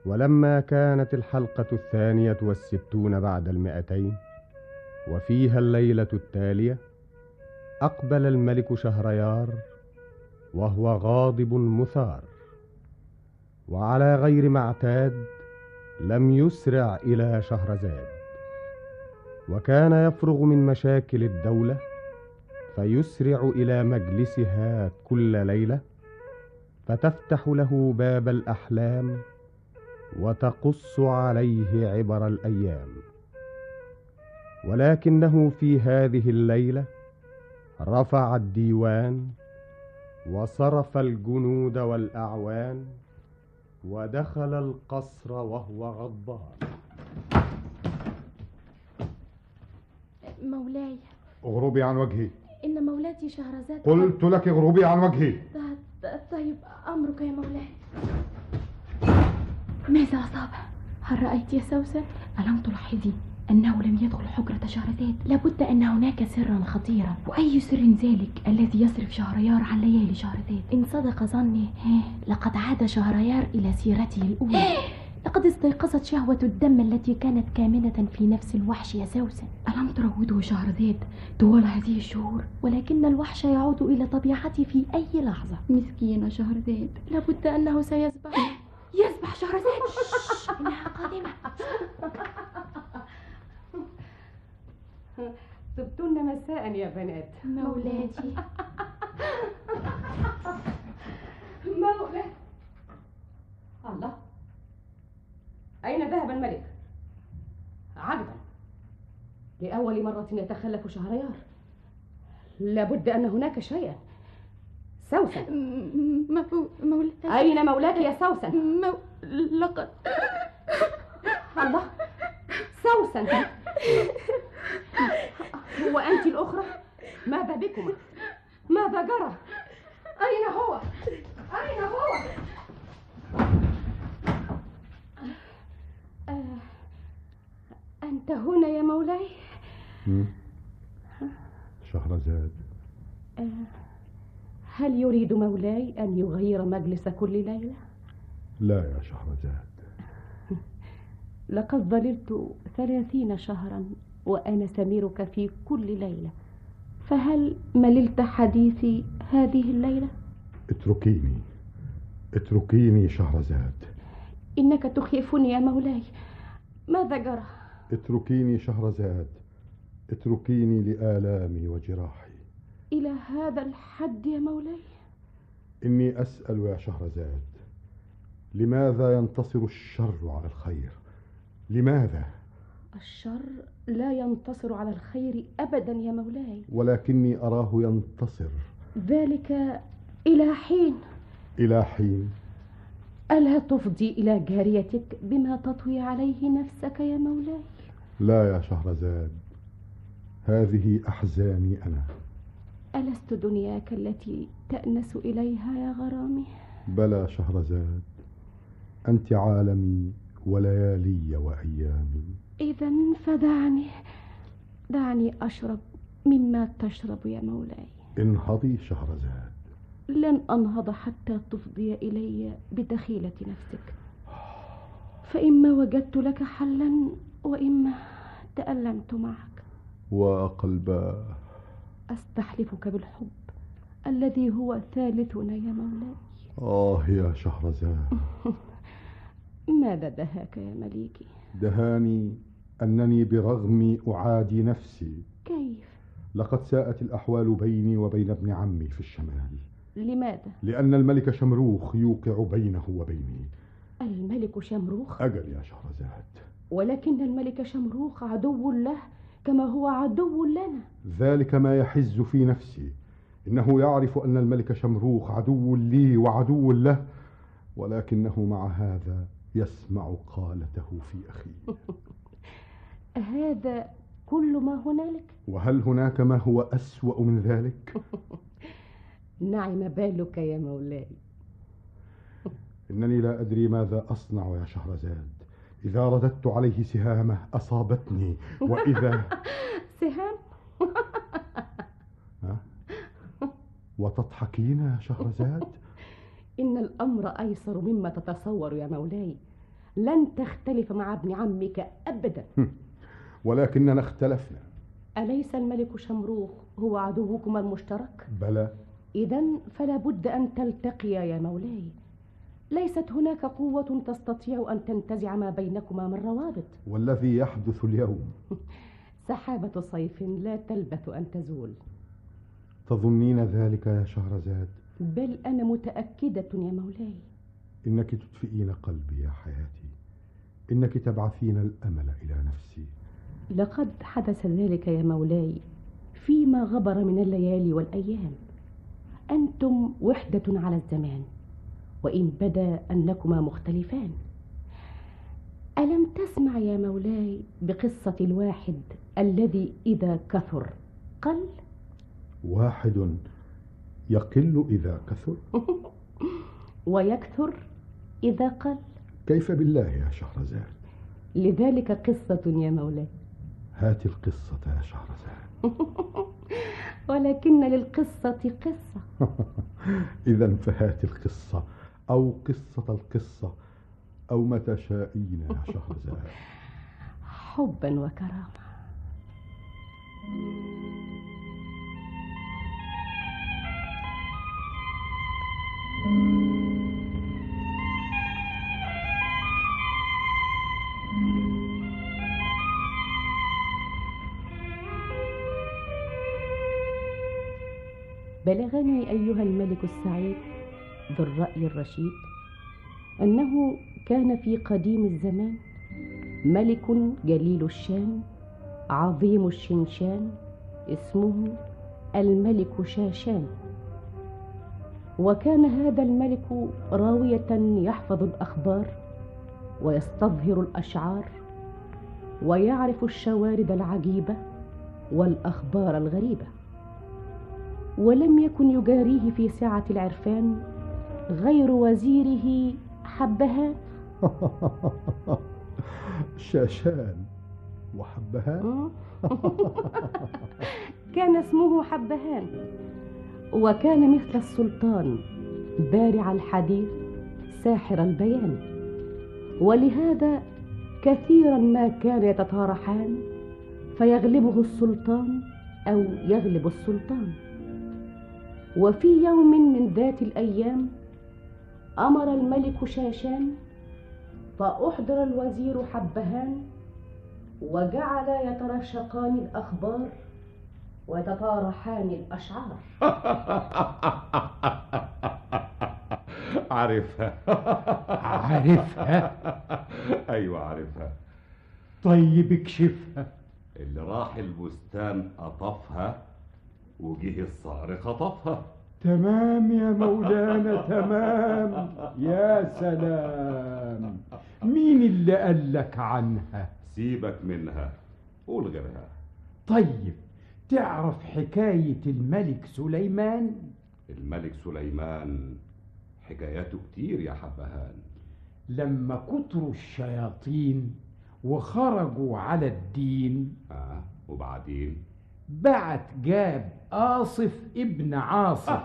ولما كانت الحلقة 62 بعد 200 وفيها الليلة التالية، أقبل الملك شهريار وهو غاضب مثار، وعلى غير ما اعتاد لم يسرع إلى شهرزاد، وكان يفرغ من مشاكل الدولة فيسرع إلى مجلسها كل ليلة، فتفتح له باب الأحلام وتقص عليه عبر الأيام. ولكنه في هذه الليلة رفع الديوان وصرف الجنود والأعوان ودخل القصر وهو غضبان. مولاي، اغربي عن وجهي. إن مولاتي شهرزاد قلت لك اغربي عن وجهي. طيب أمرك يا مولاي. ماذا أصابه؟ هل رأيت يا سوسن؟ ألم تلاحظي أنه لم يدخل حجرة شهرزاد؟ لابد أن هناك سرا خطيرا. وأي سر ذلك الذي يصرف شهريار عن ليالي شهرزاد؟ إن صدق ظني لقد عاد شهريار إلى سيرته الأولى. لقد استيقظت شهوة الدم التي كانت كامنة في نفس الوحش يا سوسن. ألم تروده شهرزاد طوال هذه الشهور؟ ولكن الوحش يعود إلى طبيعته في أي لحظة. مسكين شهرزاد، لابد أنه سيسبح. يسبح شهرزاد. إنها قادمة. طبتن مساء يا بنات. مولاتي. مولاي. الله، أين ذهب الملك؟ عجبا، لأول مرة يتخلف شهريار. لابد أن هناك شيئا. سوسن، مولاي. أين مولاك يا سوسن؟ لقد. الله، سوسن، وأنت الأخرى، ماذا بكما؟ ماذا جرى؟ أين هو؟ أين هو؟ أنت هنا يا مولاي؟ شهرزاد، هل يريد مولاي أن يغير مجلس كل ليلة؟ لا يا شهرزاد. لقد ظللت 30 شهرا وأنا سميرك في كل ليلة، فهل مللت حديثي هذه الليلة؟ اتركيني، اتركيني شهرزاد. إنك تخيفني يا مولاي. ماذا جرى؟ اتركيني شهرزاد، اتركيني لآلامي وجراحي. إلى هذا الحد يا مولاي؟ إني أسأل يا شهرزاد، لماذا ينتصر الشر على الخير؟ لماذا؟ الشر لا ينتصر على الخير أبدا يا مولاي. ولكني أراه ينتصر. ذلك إلى حين. إلى حين؟ ألا تفضي إلى جاريتك بما تطوي عليه نفسك يا مولاي؟ لا يا شهرزاد، هذه أحزاني أنا. ألست دنياك التي تأنس إليها يا غرامي؟ بلى شهرزاد، أنت عالمي وليالي وأيامي. إذن دعني أشرب مما تشرب يا مولاي. انهضي شهرزاد. لن أنهض حتى تفضي إلي بدخيلة نفسك، فإما وجدت لك حلا وإما تألمت معك. وقلباه، أستحلفك بالحب الذي هو ثالثنا يا مولاي. يا شهرزاد. ماذا دهاك يا مليكي؟ دهاني أنني برغمي أعادي نفسي. كيف؟ لقد ساءت الأحوال بيني وبين ابن عمي في الشمال. لماذا؟ لأن الملك شمروخ يوقع بينه وبيني. الملك شمروخ؟ أجل يا شهرزاد. ولكن الملك شمروخ عدو له كما هو عدو لنا. ذلك ما يحز في نفسي. إنه يعرف أن الملك شمروخ عدو لي وعدو له، ولكنه مع هذا يسمع قالته في أخيه. هذا كل ما هنالك؟ وهل هناك ما هو أسوأ من ذلك؟ نعم بالك يا مولاي. إنني لا أدري ماذا أصنع يا شهرزاد. إذا رددت عليه سهامه أصابتني، وإذا سهام؟ وتضحكين يا شهرزاد؟ إن الأمر أيسر مما تتصور يا مولاي. لن تختلف مع ابن عمك أبدا. ولكننا اختلفنا. أليس الملك شمروخ هو عدوكما المشترك؟ بلى. إذن فلا بد أن تلتقيا يا مولاي. ليست هناك قوة تستطيع أن تنتزع ما بينكما من روابط. والذي يحدث اليوم سحابة صيف لا تلبث أن تزول. تظنين ذلك يا شهرزاد؟ بل أنا متأكدة يا مولاي. إنك تدفئين قلبي يا حياتي، إنك تبعثين الأمل إلى نفسي. لقد حدث ذلك يا مولاي فيما غبر من الليالي والأيام. أنتم وحدة على الزمان، وإن بدا أنكما مختلفان. ألم تسمع يا مولاي بقصة الواحد الذي إذا كثر قل؟ واحد يقل إذا كثر ويكثر إذا قل. كيف بالله يا شهرزاد؟ لذلك قصة يا مولاي. هات القصة يا شهرزاد. ولكن للقصة قصة. إذا فهات القصة، أو قصة القصة، أو ما تشائين يا شهرزاد. حبا وكرامة. بلغني أيها الملك السعيد ذو الرأي الرشيد أنه كان في قديم الزمان ملك جليل الشان عظيم الشنشان اسمه الملك شاشان. وكان هذا الملك راوية يحفظ الأخبار ويستظهر الأشعار ويعرف الشوارد العجيبة والأخبار الغريبة. ولم يكن يجاريه في سعة العرفان غير وزيره حبهان. شاشان وحبهان. كان اسمه حبهان، وكان مثل السلطان بارع الحديث ساحر البيان. ولهذا كثيرا ما كان يتطارحان فيغلبه السلطان أو يغلب السلطان. وفي يوم من ذات الأيام أمر الملك شاشان فأحضر الوزير حبهان وجعل يترشقان الأخبار ويتطارحان الأشعار. عارفها. عارفها؟ أيوة عارفها. طيب اكشفها. اللي راح البستان قطفها وجه الصقر خطفها. تمام يا مولانا تمام. يا سلام، مين اللي قالك عنها؟ سيبك منها، قول غيرها. طيب تعرف حكاية الملك سليمان؟ الملك سليمان حكاياته كتير يا حبهان. لما كتروا الشياطين وخرجوا على الدين وبعدين بعت جاب آصف ابن عاصف.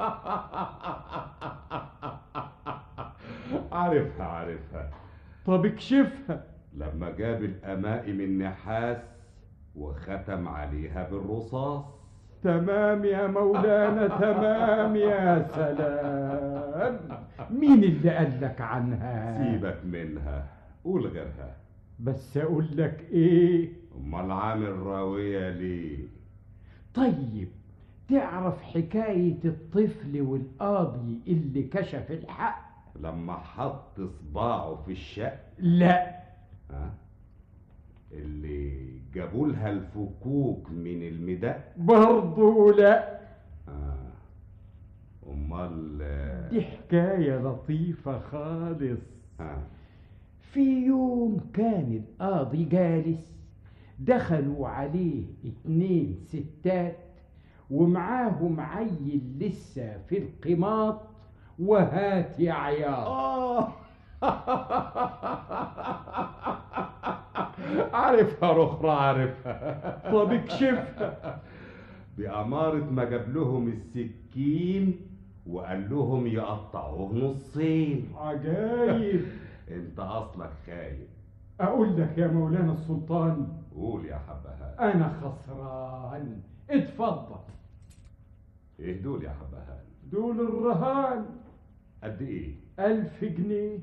عارفها. طب اكشفها. لما جاب الأمائم النحاس وختم عليها بالرصاص. تمام يا مولانا تمام. يا سلام، مين اللي قالك عنها؟ سيبك منها، قول غيرها. بس اقول لك ايه؟ امال عامل راوية ليه؟ طيب تعرف حكاية الطفل والقاضي اللي كشف الحق لما حط صباعه في الشق؟ لا. اللي جابولها الفكوك من المدق؟ برضو لا. امال دي حكاية لطيفة خالص. في يوم كان القاضي جالس، دخلوا عليه 2 ستات ومعاهم عيل لسه في القماط وهات يا عياط. عارفها رخرة عارفها. طب اكشفها. بأمارة ما جاب لهم السكين وقال لهم يقطعوه نصين. عجايب. انت اصلك خايب. اقول لك يا مولانا السلطان، قول يا حبهان. انا خسران. اتفضل. ايه دول يا حبهان؟ دول الرهان. قد ايه؟ 1000 جنيه.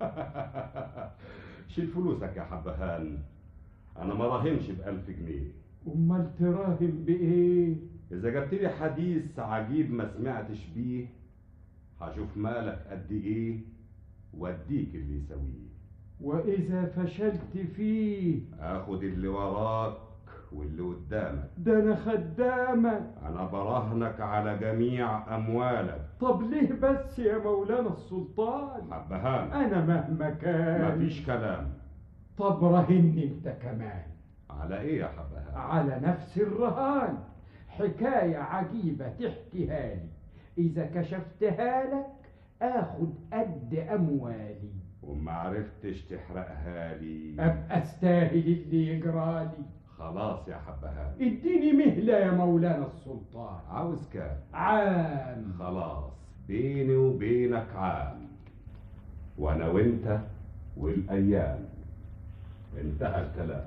شيل فلوسك يا حبهان، انا ما راهنش ب1000 جنيه. امال تراهن بايه؟ اذا جبت لي حديث عجيب ما سمعتش بيه هشوف مالك قد ايه واديك اللي يسويه. واذا فشلت فيه اخد اللي وراك واللي قدامك. ده انا خدامك. انا براهنك على جميع اموالك. طب ليه بس يا مولانا السلطان؟ حبهان، انا مهما كان. مفيش كلام. طب راهني انت كمان. على ايه يا حبهان؟ على نفس الرهان. حكاية عجيبة تحكيها لي، إذا كشفتها لك آخد قد أموالي. وما عرفتش تحرقها لي أبقى أستاهل اللي يجرالي. خلاص يا حبهان، اديني مهلة يا مولانا السلطان. عاوز كام؟ عام. خلاص، بيني وبينك عام، وانا وانت والايام. انتهى الكلام.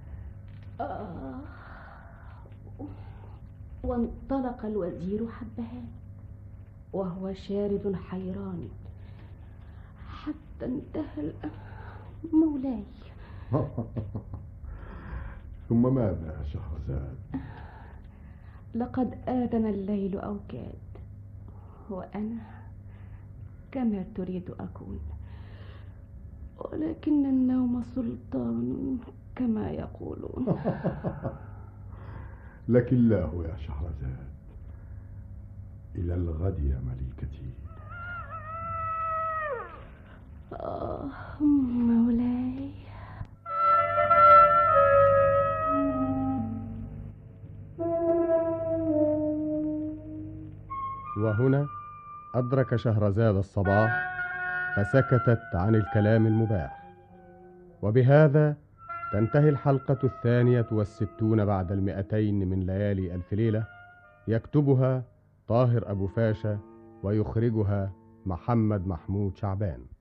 وانطلق الوزير حبهان وهو شارد حيران حتى انتهى مولاي. ثم ماذا يا شهرزاد؟ لقد آذن الليل أوكاد، وأنا كما تريد أكون، ولكن النوم سلطان كما يقولون. لك الله يا شهرزاد. إلى الغد يا مليكتي. مولاي. وهنا أدرك شهرزاد الصباح فسكتت عن الكلام المباح. وبهذا تنتهي الحلقة 62 بعد 200 من ليالي ألف ليلة، يكتبها طاهر أبو فاشا ويخرجها محمد محمود شعبان.